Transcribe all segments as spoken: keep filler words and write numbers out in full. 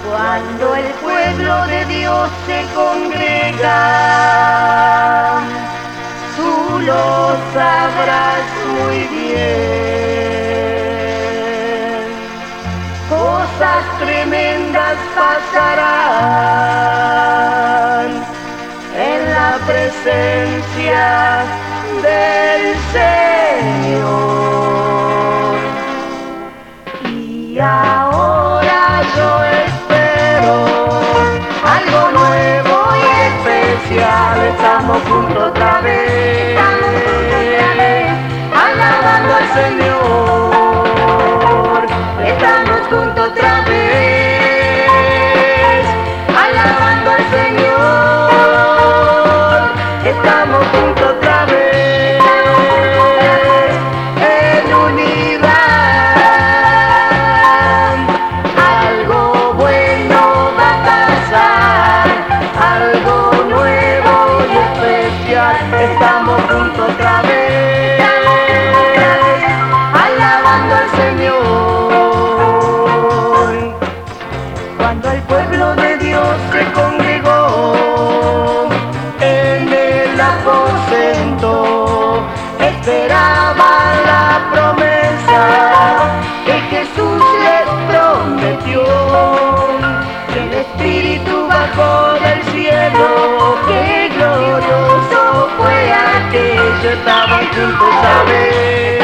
Cuando el pueblo de Dios se congrega, tú lo sabrás muy bien. Cosas tremendas pasarán en la presencia del Señor. Y ahora yo espero algo nuevo y especial. Estamos juntos otra vez, alabando al Señor. Estamos juntos otra vez, alabando al Señor. Estamos juntos otra vez, en unidad. Algo bueno va a pasar, algo nuevo y especial. Estamos juntos otra vez, alabando al Señor. Cuando el pueblo de Dios se congregó en el aposento, esperaba la promesa que Jesús les prometió. Que el Espíritu bajó del cielo, qué glorioso fue aquello. Estaban juntos a ver,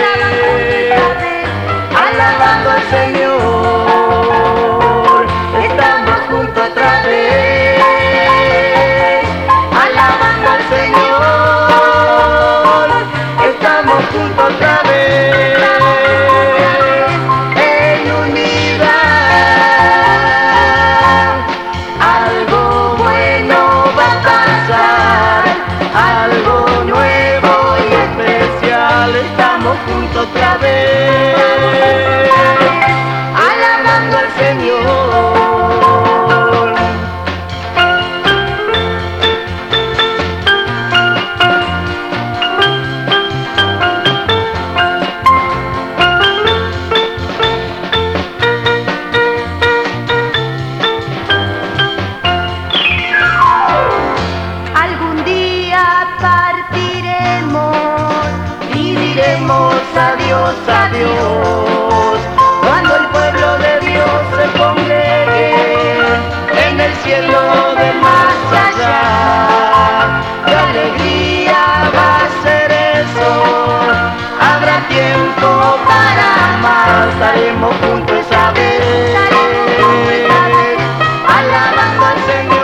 alabando al Señor. Estamos juntos otra vez, alabando al Señor. Estamos juntos otra vez, en unidad. Algo bueno va a pasar, algo nuevo y especial. Estamos juntos otra vez, alabando al Señor. Algún día partiremos y diremos adiós, adiós. Cuando el pueblo de Dios se congregue en el cielo del más allá, qué alegría va a ser eso. Habrá tiempo para amar, estaremos juntos esa vez, alabando al Señor.